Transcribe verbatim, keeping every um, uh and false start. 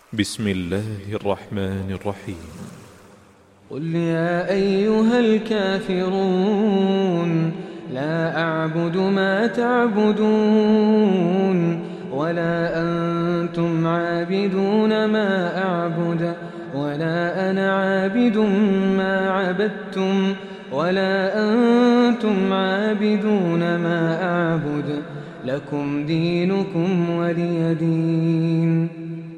بسم الله الرحمن الرحيم. قل يا أيها الكافرون لا أعبد ما تعبدون ولا أنتم عابدون ما أعبد ولا أنا عابد ما عبدتم ولا أنتم عابدون ما أعبد لكم دينكم ولي دين.